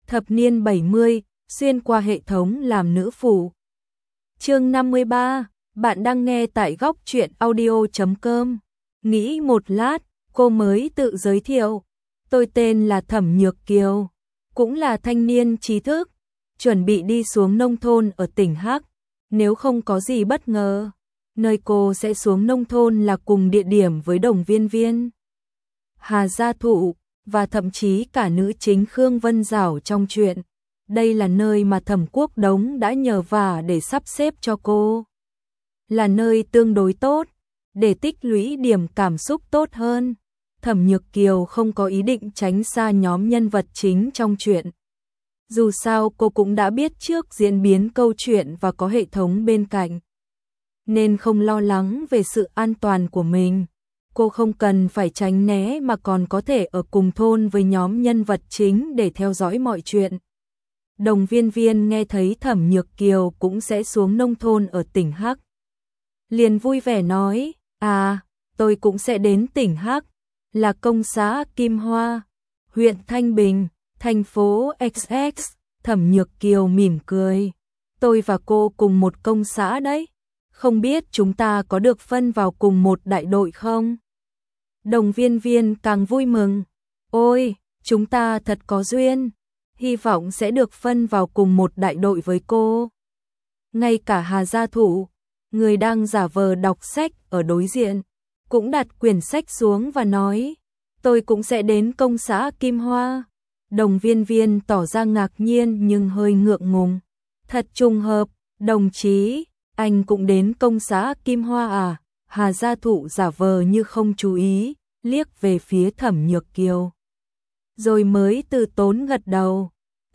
thập niên 70, xuyên qua hệ thống làm nữ phụ. Chương 53, bạn đang nghe tại góc truyện audio.com. Nghĩ một lát, cô mới tự giới thiệu. Tôi tên là Thẩm Nhược Kiều, cũng là thanh niên trí thức, chuẩn bị đi xuống nông thôn ở tỉnh Hắc. Nếu không có gì bất ngờ, nơi cô sẽ xuống nông thôn là cùng địa điểm với Đồng Viên Viên, Hà Gia Thụ và thậm chí cả nữ chính Khương Vân Dảo trong truyện. Đây là nơi mà Thẩm Quốc Đống đã nhờ vả để sắp xếp cho cô. Là nơi tương đối tốt, để tích lũy điểm cảm xúc tốt hơn. Thẩm Nhược Kiều không có ý định tránh xa nhóm nhân vật chính trong truyện. Dù sao cô cũng đã biết trước diễn biến câu chuyện và có hệ thống bên cạnh, nên không lo lắng về sự an toàn của mình. Cô không cần phải tránh né mà còn có thể ở cùng thôn với nhóm nhân vật chính để theo dõi mọi chuyện. Đồng Viên Viên nghe thấy Thẩm Nhược Kiều cũng sẽ xuống nông thôn ở tỉnh Hắc, liền vui vẻ nói, tôi cũng sẽ đến tỉnh Hắc, là công xã Kim Hoa, huyện Thanh Bình, thành phố XX. Thẩm Nhược Kiều mỉm cười, tôi và cô cùng một công xã đấy, không biết chúng ta có được phân vào cùng một đại đội không? Đồng Viên Viên càng vui mừng, ôi, chúng ta thật có duyên, hy vọng sẽ được phân vào cùng một đại đội với cô. Ngay cả Hà Gia Thụ, người đang giả vờ đọc sách ở đối diện, cũng đặt quyển sách xuống và nói, tôi cũng sẽ đến công xã Kim Hoa. Đồng Viên Viên tỏ ra ngạc nhiên nhưng hơi ngượng ngùng. Thật trùng hợp, đồng chí, anh cũng đến công xã Kim Hoa à? Hà Gia Thụ giả vờ như không chú ý, liếc về phía Thẩm Nhược Kiều, rồi mới từ tốn gật đầu.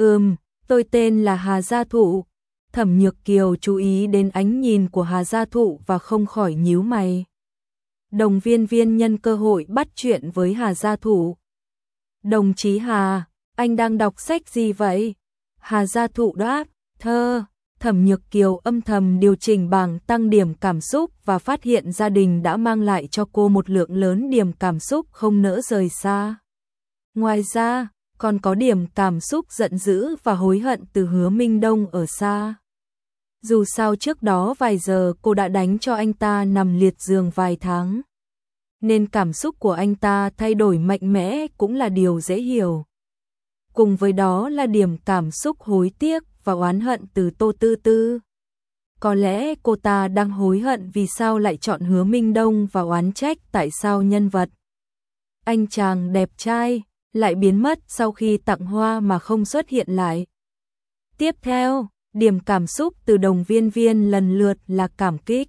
Tôi tên là Hà Gia Thụ. Thẩm Nhược Kiều chú ý đến ánh nhìn của Hà Gia Thụ và không khỏi nhíu mày. Đồng Viên Viên nhân cơ hội bắt chuyện với Hà Gia Thụ. Đồng chí Hà, anh đang đọc sách gì vậy? Hà Gia Thụ đáp, thơ. Thẩm Nhược Kiều âm thầm điều chỉnh bảng tăng điểm cảm xúc và phát hiện gia đình đã mang lại cho cô một lượng lớn điểm cảm xúc không nỡ rời xa. Ngoài ra, còn có điểm cảm xúc giận dữ và hối hận từ Hứa Minh Đông ở xa. Dù sao trước đó vài giờ cô đã đánh cho anh ta nằm liệt giường vài tháng, nên cảm xúc của anh ta thay đổi mạnh mẽ cũng là điều dễ hiểu. Cùng với đó là điểm cảm xúc hối tiếc và oán hận từ Tô Tư Tư. Có lẽ cô ta đang hối hận vì sao lại chọn Hứa Minh Đông và oán trách tại sao nhân vật anh chàng đẹp trai lại biến mất sau khi tặng hoa mà không xuất hiện lại. Tiếp theo, điểm cảm xúc từ Đồng Viên Viên lần lượt là cảm kích,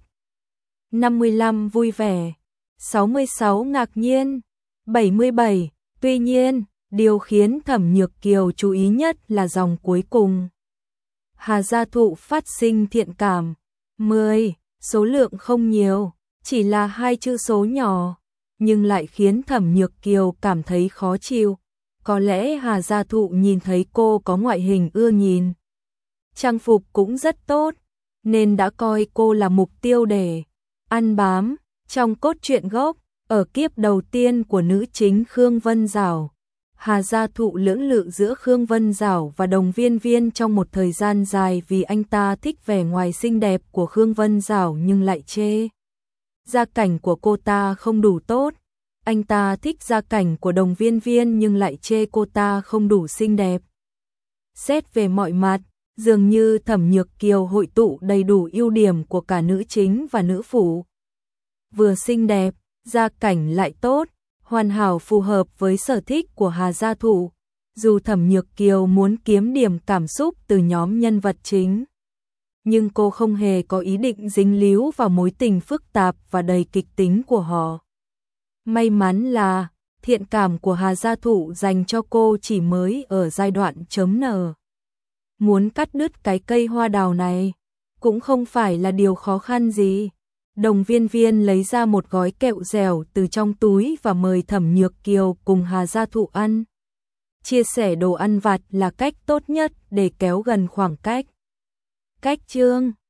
55 vui vẻ, 66 ngạc nhiên, 77. Tuy nhiên, điều khiến Thẩm Nhược Kiều chú ý nhất là dòng cuối cùng. Hà Gia Thụ phát sinh thiện cảm, 10, số lượng không nhiều, chỉ là 2 chữ số nhỏ, nhưng lại khiến Thẩm Nhược Kiều cảm thấy khó chịu. Có lẽ Hà Gia Thụ nhìn thấy cô có ngoại hình ưa nhìn, trang phục cũng rất tốt, nên đã coi cô là mục tiêu để ăn bám. Trong cốt truyện gốc, ở kiếp đầu tiên của nữ chính Khương Vân Dảo, Hà Gia Thụ lưỡng lự giữa Khương Vân Dảo và Đồng Viên Viên trong một thời gian dài vì anh ta thích vẻ ngoài xinh đẹp của Khương Vân Dảo nhưng lại chê gia cảnh của cô ta không đủ tốt. Anh ta thích gia cảnh của Đồng Viên Viên nhưng lại chê cô ta không đủ xinh đẹp. Xét về mọi mặt, dường như Thẩm Nhược Kiều hội tụ đầy đủ ưu điểm của cả nữ chính và nữ phụ. Vừa xinh đẹp, gia cảnh lại tốt, hoàn hảo phù hợp với sở thích của Hà Gia Thụ. Dù Thẩm Nhược Kiều muốn kiếm điểm cảm xúc từ nhóm nhân vật chính, nhưng cô không hề có ý định dính líu vào mối tình phức tạp và đầy kịch tính của họ. May mắn là thiện cảm của Hà Gia Thụ dành cho cô chỉ mới ở giai đoạn chớm nở. Muốn cắt đứt cái cây hoa đào này cũng không phải là điều khó khăn gì. Đồng Viên Viên lấy ra một gói kẹo dẻo từ trong túi và mời Thẩm Nhược Kiều cùng Hà Gia Thụ ăn. Chia sẻ đồ ăn vặt là cách tốt nhất để kéo gần khoảng cách. Cách chương